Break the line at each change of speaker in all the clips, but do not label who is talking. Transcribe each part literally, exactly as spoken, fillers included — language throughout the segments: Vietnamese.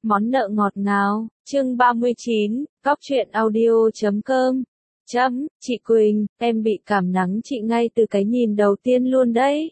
Món nợ ngọt ngào, chương ba mươi chín, góc truyện audio chấm com. Chấm, chị Quỳnh, em bị cảm nắng chị ngay từ cái nhìn đầu tiên luôn đấy.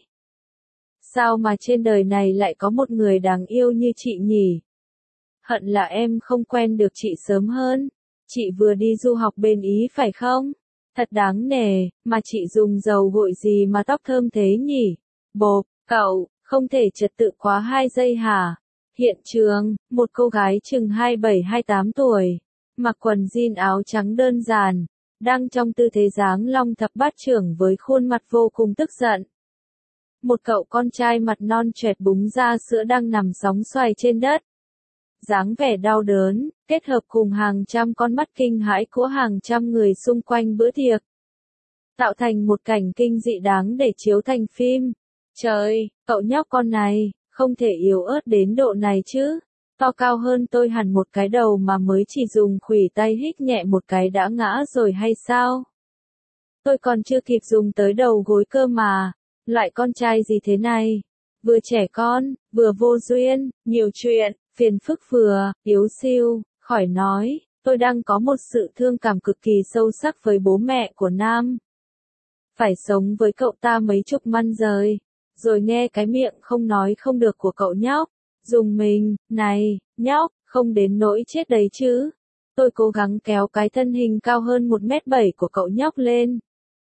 Sao mà trên đời này lại có một người đáng yêu như chị nhỉ? Hận là em không quen được chị sớm hơn. Chị vừa đi du học bên Ý phải không? Thật đáng nể, mà chị dùng dầu gội gì mà tóc thơm thế nhỉ? Bộp, cậu, không thể trật tự quá hai giây hả? Hiện trường, một cô gái chừng hai mươi bảy hai mươi tám tuổi, mặc quần jean áo trắng đơn giản, đang trong tư thế dáng long thập bát trưởng với khuôn mặt vô cùng tức giận. Một cậu con trai mặt non choẹt búng ra sữa đang nằm sóng xoài trên đất. Dáng vẻ đau đớn, kết hợp cùng hàng trăm con mắt kinh hãi của hàng trăm người xung quanh bữa tiệc, tạo thành một cảnh kinh dị đáng để chiếu thành phim. Trời, cậu nhóc con này, không thể yếu ớt đến độ này chứ. To cao hơn tôi hẳn một cái đầu mà mới chỉ dùng khuỷu tay hít nhẹ một cái đã ngã rồi hay sao? Tôi còn chưa kịp dùng tới đầu gối cơ mà. Loại con trai gì thế này? Vừa trẻ con, vừa vô duyên, nhiều chuyện, phiền phức vừa, yếu siêu, khỏi nói, tôi đang có một sự thương cảm cực kỳ sâu sắc với bố mẹ của Nam. Phải sống với cậu ta mấy chục năm rồi, rồi nghe cái miệng không nói không được của cậu nhóc, dùng mình, này, nhóc, không đến nỗi chết đấy chứ. Tôi cố gắng kéo cái thân hình cao hơn một mét bảy của cậu nhóc lên.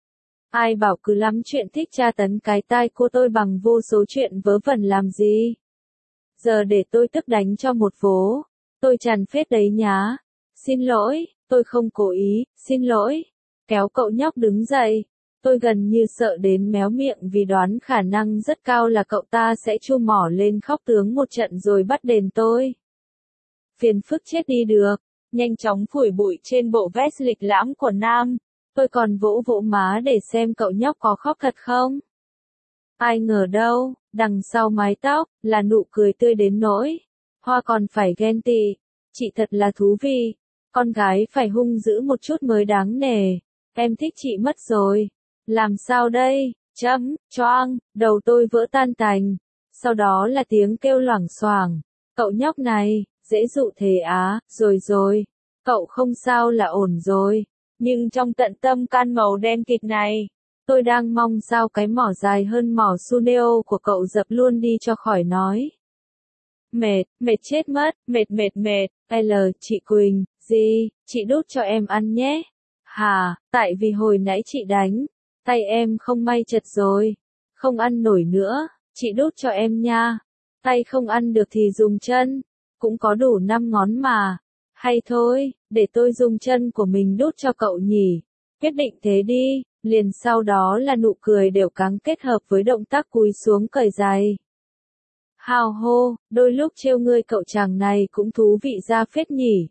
Ai bảo cứ lắm chuyện thích tra tấn cái tai của tôi bằng vô số chuyện vớ vẩn làm gì. Giờ để tôi tức đánh cho một vố. Tôi tràn phết đấy nhá. Xin lỗi, tôi không cố ý, xin lỗi. Kéo cậu nhóc đứng dậy. Tôi gần như sợ đến méo miệng vì đoán khả năng rất cao là cậu ta sẽ chu mỏ lên khóc tướng một trận rồi bắt đền tôi. Phiền phức chết đi được. Nhanh chóng phủi bụi trên bộ vest lịch lãm của Nam. Tôi còn vỗ vỗ má để xem cậu nhóc có khóc thật không. Ai ngờ đâu, đằng sau mái tóc, là nụ cười tươi đến nỗi. Hoa còn phải ghen tị. Chị thật là thú vị. Con gái phải hung dữ một chút mới đáng nể. Em thích chị mất rồi. Làm sao đây? Chấm, choang, đầu tôi vỡ tan tành. Sau đó là tiếng kêu loảng xoảng. Cậu nhóc này, dễ dụ thế á, rồi rồi. Cậu không sao là ổn rồi. Nhưng trong tận tâm can màu đen kịt này, tôi đang mong sao cái mỏ dài hơn mỏ Suneo của cậu dập luôn đi cho khỏi nói. Mệt, mệt chết mất, mệt mệt mệt, L, chị Quỳnh, gì, chị đút cho em ăn nhé. Hà, tại vì hồi nãy chị đánh, tay em không may chật rồi, không ăn nổi nữa, chị đút cho em nha. Tay không ăn được thì dùng chân, cũng có đủ năm ngón mà. Hay thôi, để tôi dùng chân của mình đút cho cậu nhỉ. Quyết định thế đi, liền sau đó là nụ cười đều cáng kết hợp với động tác cúi xuống cởi giày. Hào hô, đôi lúc trêu ngươi cậu chàng này cũng thú vị ra phết nhỉ.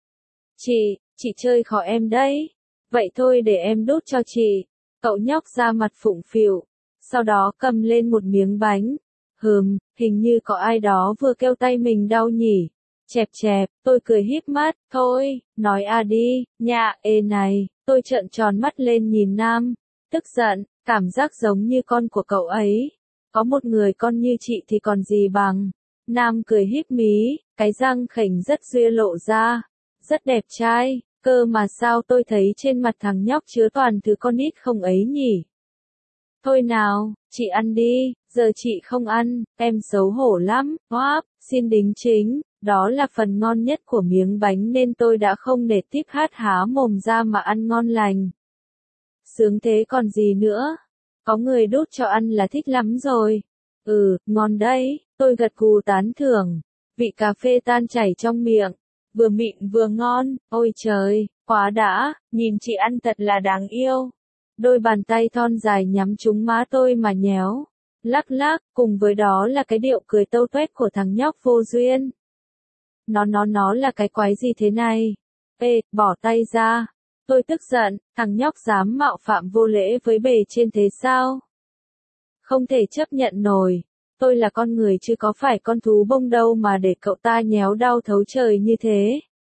Chị, chị chơi khó em đấy. Vậy thôi để em đút cho chị. Cậu nhóc ra mặt phụng phịu, sau đó cầm lên một miếng bánh. Hừm, hình như có ai đó vừa kêu tay mình đau nhỉ. Chẹp chẹp, tôi cười híp mắt, thôi, nói à đi, nha, ê này, tôi trợn tròn mắt lên nhìn Nam, tức giận, cảm giác giống như con của cậu ấy. Có một người con như chị thì còn gì bằng. Nam cười híp mí, cái răng khểnh rất duy lộ ra, rất đẹp trai, cơ mà sao tôi thấy trên mặt thằng nhóc chứa toàn thứ con nít không ấy nhỉ. Thôi nào, chị ăn đi, giờ chị không ăn, em xấu hổ lắm, hoáp, xin đính chính. Đó là phần ngon nhất của miếng bánh nên tôi đã không để tiếp hát há mồm ra mà ăn ngon lành. Sướng thế còn gì nữa. Có người đút cho ăn là thích lắm rồi. Ừ, ngon đấy, tôi gật gù tán thưởng. Vị cà phê tan chảy trong miệng. Vừa mịn vừa ngon, ôi trời, quá đã, nhìn chị ăn thật là đáng yêu. Đôi bàn tay thon dài nhắm trúng má tôi mà nhéo. Lắc lắc, cùng với đó là cái điệu cười tâu tuét của thằng nhóc vô duyên. Nó nó nó là cái quái gì thế này? Ê, bỏ tay ra. Tôi tức giận, thằng nhóc dám mạo phạm vô lễ với bề trên thế sao? Không thể chấp nhận nổi. Tôi là con người chứ có phải con thú bông đâu mà để cậu ta nhéo đau thấu trời như thế.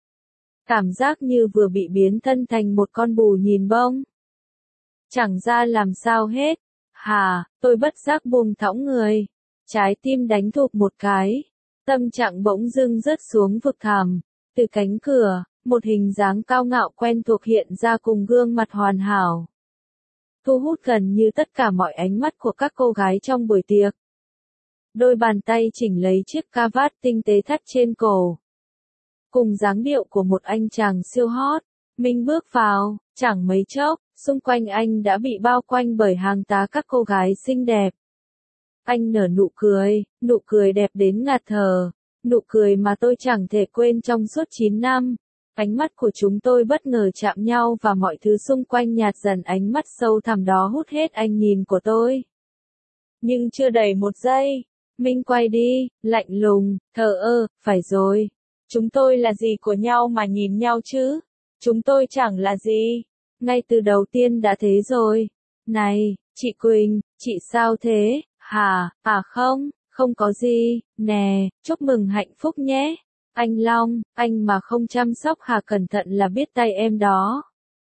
Cảm giác như vừa bị biến thân thành một con bù nhìn bông. Chẳng ra làm sao hết. Hà, tôi bất giác buông thõng người. Trái tim đánh thụp một cái. Tâm trạng bỗng dưng rớt xuống vực thẳm. Từ cánh cửa, một hình dáng cao ngạo quen thuộc hiện ra cùng gương mặt hoàn hảo. Thu hút gần như tất cả mọi ánh mắt của các cô gái trong buổi tiệc. Đôi bàn tay chỉnh lấy chiếc cà vạt tinh tế thắt trên cổ. Cùng dáng điệu của một anh chàng siêu hot, Minh bước vào, chẳng mấy chốc, xung quanh anh đã bị bao quanh bởi hàng tá các cô gái xinh đẹp. Anh nở nụ cười, nụ cười đẹp đến ngạt thở, nụ cười mà tôi chẳng thể quên trong suốt chín năm. Ánh mắt của chúng tôi bất ngờ chạm nhau và mọi thứ xung quanh nhạt dần, ánh mắt sâu thẳm đó hút hết ánh nhìn của tôi. Nhưng chưa đầy một giây, Minh quay đi, lạnh lùng, thờ ơ, phải rồi. Chúng tôi là gì của nhau mà nhìn nhau chứ? Chúng tôi chẳng là gì. Ngay từ đầu tiên đã thế rồi. Này, chị Quỳnh, chị sao thế? Hả? À không, không có gì. Nè, chúc mừng hạnh phúc nhé. Anh Long, anh mà không chăm sóc Hà cẩn thận là biết tay em đó.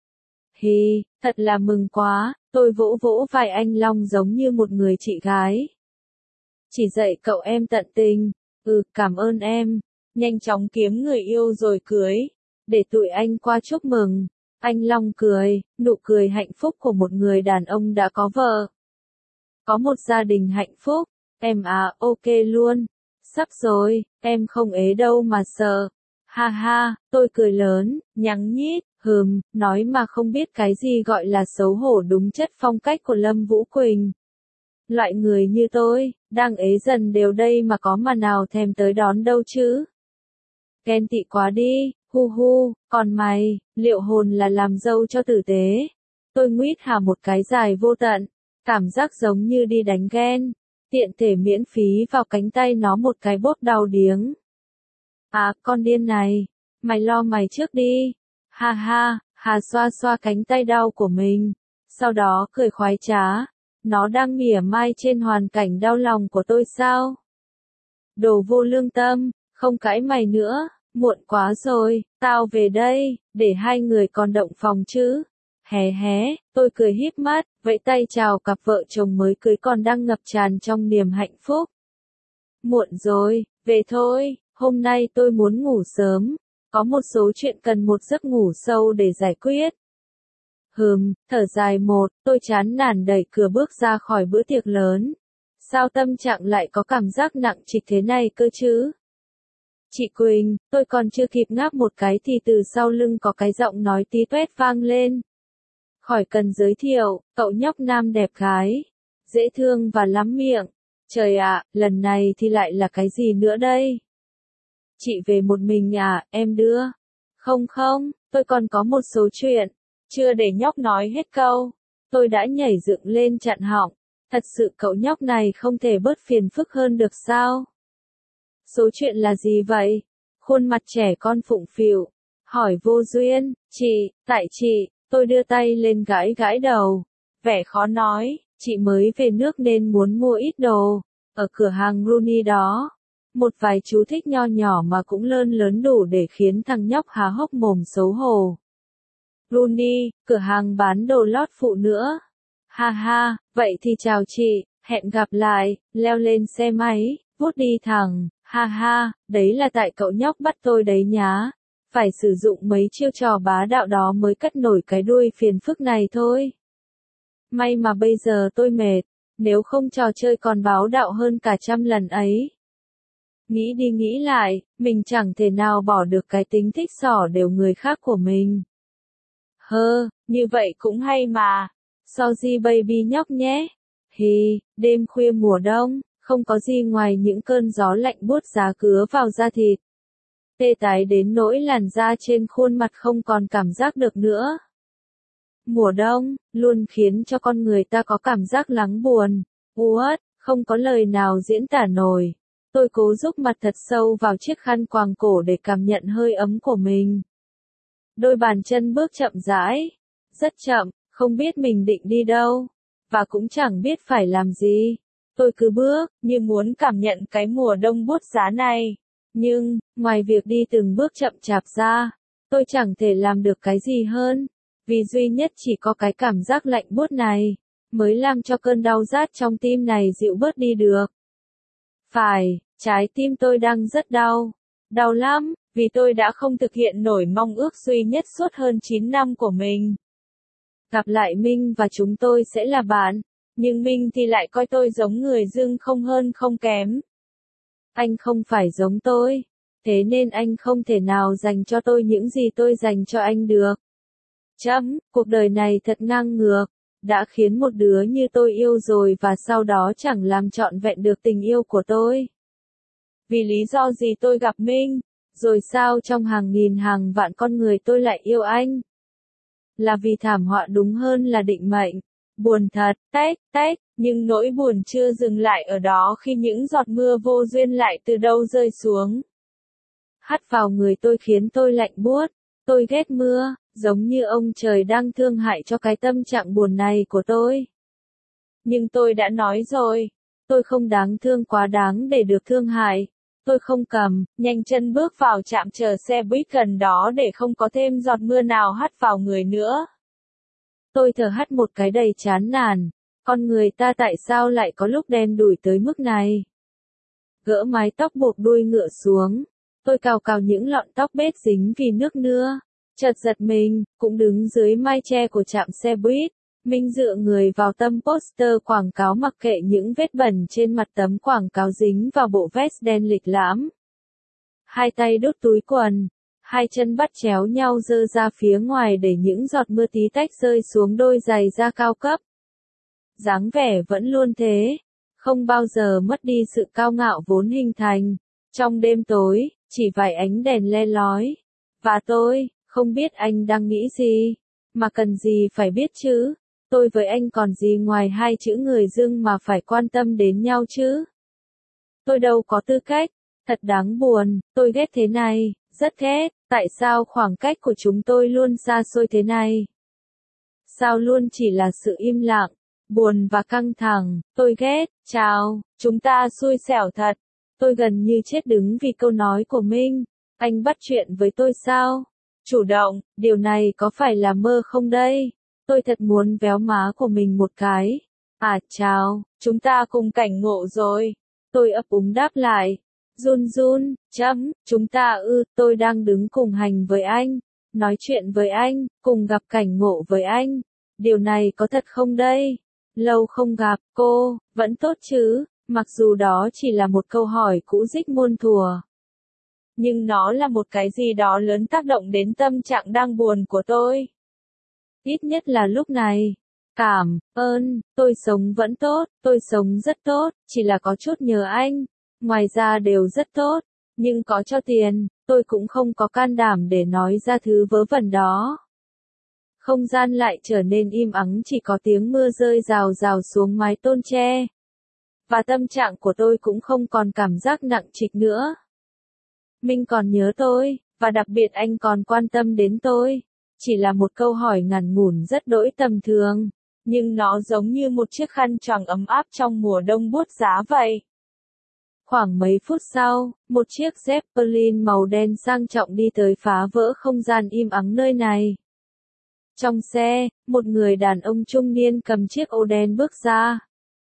Hì, thật là mừng quá. Tôi vỗ vỗ vai anh Long giống như một người chị gái. Chỉ dạy cậu em tận tình. Ừ, cảm ơn em. Nhanh chóng kiếm người yêu rồi cưới. Để tụi anh qua chúc mừng. Anh Long cười, nụ cười hạnh phúc của một người đàn ông đã có vợ. Có một gia đình hạnh phúc. Em à, ok luôn. Sắp rồi, em không ế đâu mà sợ. Ha ha, tôi cười lớn, nhắng nhít, hừm, nói mà không biết cái gì gọi là xấu hổ, đúng chất phong cách của Lâm Vũ Quỳnh. Loại người như tôi, đang ế dần đều đây mà có mà nào thèm tới đón đâu chứ. Ghen tị quá đi, hu hu, còn mày, liệu hồn là làm dâu cho tử tế. Tôi nguyết hà một cái dài vô tận, cảm giác giống như đi đánh ghen. Tiện thể miễn phí vào cánh tay nó một cái bốp đau điếng. À, con điên này, mày lo mày trước đi. Ha ha, Hà xoa xoa cánh tay đau của mình, sau đó cười khoái trá. Nó đang mỉa mai trên hoàn cảnh đau lòng của tôi sao? Đồ vô lương tâm, không cãi mày nữa, muộn quá rồi, tao về đây, để hai người còn động phòng chứ. Hé hé, tôi cười híp mắt, vẫy tay chào cặp vợ chồng mới cưới còn đang ngập tràn trong niềm hạnh phúc. Muộn rồi, về thôi, hôm nay tôi muốn ngủ sớm, có một số chuyện cần một giấc ngủ sâu để giải quyết. Hừm, thở dài một, tôi chán nản đẩy cửa bước ra khỏi bữa tiệc lớn. Sao tâm trạng lại có cảm giác nặng trịch thế này cơ chứ? Chị Quỳnh, tôi còn chưa kịp ngáp một cái thì từ sau lưng có cái giọng nói tí toét vang lên. Khỏi cần giới thiệu, cậu nhóc nam đẹp gái, dễ thương và lắm miệng. Trời ạ, lần này thì lại là cái gì nữa đây? Chị về một mình à, em đưa? Không không, tôi còn có một số chuyện. Chưa để nhóc nói hết câu, tôi đã nhảy dựng lên chặn họng. Thật sự cậu nhóc này không thể bớt phiền phức hơn được sao? Số chuyện là gì vậy? Khuôn mặt trẻ con phụng phịu, hỏi vô duyên. Chị, tại chị. Tôi đưa tay lên gãi gãi đầu, vẻ khó nói, chị mới về nước nên muốn mua ít đồ, ở cửa hàng Rooney đó. Một vài chú thích nho nhỏ mà cũng lớn lớn đủ để khiến thằng nhóc há hốc mồm xấu hổ. Rooney, cửa hàng bán đồ lót phụ nữa. Ha ha, vậy thì chào chị, hẹn gặp lại, leo lên xe máy, vút đi thẳng, ha ha, đấy là tại cậu nhóc bắt tôi đấy nhá. Phải sử dụng mấy chiêu trò bá đạo đó mới cất nổi cái đuôi phiền phức này thôi. May mà bây giờ tôi mệt, nếu không trò chơi còn báo đạo hơn cả trăm lần ấy. Nghĩ đi nghĩ lại, mình chẳng thể nào bỏ được cái tính thích xỏ đều người khác của mình. Hơ, như vậy cũng hay mà. Sorry baby nhóc nhé. Hì, đêm khuya mùa đông, không có gì ngoài những cơn gió lạnh buốt giá cứa vào da thịt. Tê tái đến nỗi làn da trên khuôn mặt không còn cảm giác được nữa. Mùa đông, luôn khiến cho con người ta có cảm giác lắng buồn, uất, không có lời nào diễn tả nổi. Tôi cố rúc mặt thật sâu vào chiếc khăn quàng cổ để cảm nhận hơi ấm của mình. Đôi bàn chân bước chậm rãi, rất chậm, không biết mình định đi đâu, và cũng chẳng biết phải làm gì. Tôi cứ bước, như muốn cảm nhận cái mùa đông buốt giá này. Nhưng, ngoài việc đi từng bước chậm chạp ra, tôi chẳng thể làm được cái gì hơn, vì duy nhất chỉ có cái cảm giác lạnh buốt này, mới làm cho cơn đau rát trong tim này dịu bớt đi được. Phải, Trái tim tôi đang rất đau. Đau lắm, vì tôi đã không thực hiện nổi mong ước duy nhất suốt hơn chín năm của mình. Gặp lại Minh và chúng tôi sẽ là bạn, nhưng Minh thì lại coi tôi giống người dưng không hơn không kém. Anh không phải giống tôi, thế nên anh không thể nào dành cho tôi những gì tôi dành cho anh được. Chấm, cuộc đời này thật ngang ngược, đã khiến một đứa như tôi yêu rồi và sau đó chẳng làm trọn vẹn được tình yêu của tôi. Vì lý do gì tôi gặp Minh, rồi sao trong hàng nghìn hàng vạn con người tôi lại yêu anh? Là vì thảm họa đúng hơn là định mệnh. Buồn thật, tách, tách, nhưng nỗi buồn chưa dừng lại ở đó khi những giọt mưa vô duyên lại từ đâu rơi xuống. Hắt vào người tôi khiến tôi lạnh buốt, tôi ghét mưa, giống như ông trời đang thương hại cho cái tâm trạng buồn này của tôi. Nhưng tôi đã nói rồi, tôi không đáng thương quá đáng để được thương hại. Tôi không cầm, nhanh chân bước vào trạm chờ xe buýt gần đó để không có thêm giọt mưa nào hắt vào người nữa. Tôi thở hắt một cái đầy chán nản, con người ta tại sao lại có lúc đen đủi tới mức này? Gỡ mái tóc buộc đuôi ngựa xuống, tôi cào cào những lọn tóc bết dính vì nước mưa, chợt giật mình, cũng đứng dưới mái che của trạm xe buýt. Minh dựa người vào tấm poster quảng cáo mặc kệ những vết bẩn trên mặt tấm quảng cáo dính vào bộ vest đen lịch lãm. Hai tay đút túi quần, hai chân bắt chéo nhau giơ ra phía ngoài để những giọt mưa tí tách rơi xuống đôi giày da cao cấp. Dáng vẻ vẫn luôn thế, không bao giờ mất đi sự cao ngạo vốn hình thành. Trong đêm tối, chỉ vài ánh đèn le lói. Và tôi, không biết anh đang nghĩ gì, mà cần gì phải biết chứ. Tôi với anh còn gì ngoài hai chữ người dưng mà phải quan tâm đến nhau chứ? Tôi đâu có tư cách, thật đáng buồn, tôi ghét thế này, rất ghét, tại sao khoảng cách của chúng tôi luôn xa xôi thế này? Sao luôn chỉ là sự im lặng, buồn và căng thẳng, tôi ghét, chào, chúng ta xui xẻo thật. Tôi gần như chết đứng vì câu nói của Minh, anh bắt chuyện với tôi sao? Chủ động, điều này có phải là mơ không đây? Tôi thật muốn véo má của mình một cái. À chào, chúng ta cùng cảnh ngộ rồi. Tôi ấp úng đáp lại. Run run, chấm, chúng ta ư, tôi đang đứng cùng hành với anh, nói chuyện với anh, cùng gặp cảnh ngộ với anh. Điều này có thật không đây? Lâu không gặp, cô, vẫn tốt chứ, mặc dù đó chỉ là một câu hỏi cũ dích muôn thuở. Nhưng nó là một cái gì đó lớn tác động đến tâm trạng đang buồn của tôi. Ít nhất là lúc này. Cảm ơn, tôi sống vẫn tốt, tôi sống rất tốt, chỉ là có chút nhớ anh. Ngoài ra đều rất tốt, nhưng có cho tiền, tôi cũng không có can đảm để nói ra thứ vớ vẩn đó. Không gian lại trở nên im ắng, chỉ có tiếng mưa rơi rào rào xuống mái tôn tre. Và tâm trạng của tôi cũng không còn cảm giác nặng trịch nữa. Minh còn nhớ tôi, và đặc biệt anh còn quan tâm đến tôi. Chỉ là một câu hỏi ngắn ngủn rất đỗi tầm thường, nhưng nó giống như một chiếc khăn choàng ấm áp trong mùa đông buốt giá vậy. Khoảng mấy phút sau, một chiếc Zeppelin màu đen sang trọng đi tới phá vỡ không gian im ắng nơi này. Trong xe, một người đàn ông trung niên cầm chiếc ô đen bước ra.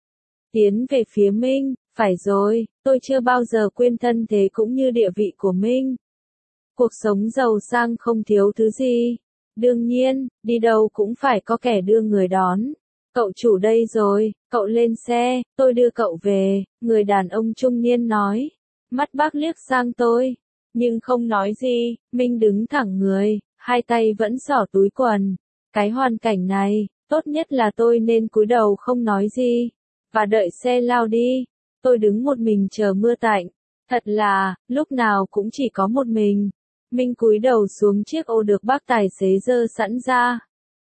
Tiến về phía Minh, phải rồi, tôi chưa bao giờ quên thân thế cũng như địa vị của Minh. Cuộc sống giàu sang không thiếu thứ gì. Đương nhiên, đi đâu cũng phải có kẻ đưa người đón. Cậu chủ đây rồi, cậu lên xe, tôi đưa cậu về, người đàn ông trung niên nói. Mắt bác liếc sang tôi, nhưng không nói gì. Minh đứng thẳng người, hai tay vẫn xỏ túi quần. Cái hoàn cảnh này, tốt nhất là tôi nên cúi đầu không nói gì, và đợi xe lao đi. Tôi đứng một mình chờ mưa tạnh. Thật là, lúc nào cũng chỉ có một mình. Minh cúi đầu xuống chiếc ô được bác tài xế giơ sẵn ra.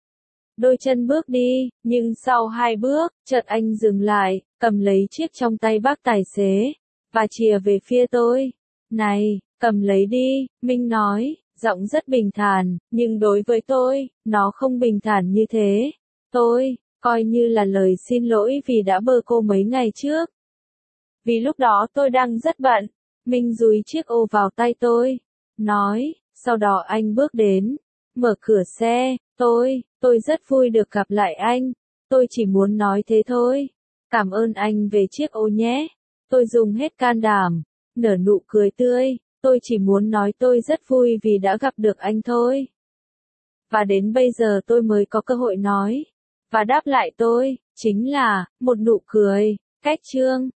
Đôi chân bước đi, nhưng sau hai bước, chợt anh dừng lại, cầm lấy chiếc trong tay bác tài xế, và chìa về phía tôi. Này, cầm lấy đi, Minh nói, giọng rất bình thản, nhưng đối với tôi, nó không bình thản như thế. Tôi, coi như là lời xin lỗi vì đã bơ cô mấy ngày trước. Vì lúc đó tôi đang rất bận. Minh dúi chiếc ô vào tay tôi, nói, sau đó anh bước đến, mở cửa xe, tôi, tôi rất vui được gặp lại anh, tôi chỉ muốn nói thế thôi, cảm ơn anh về chiếc ô nhé, tôi dùng hết can đảm, nở nụ cười tươi, tôi chỉ muốn nói tôi rất vui vì đã gặp được anh thôi. Và đến bây giờ tôi mới có cơ hội nói. Và đáp lại tôi, chính là, một nụ cười. Cách chương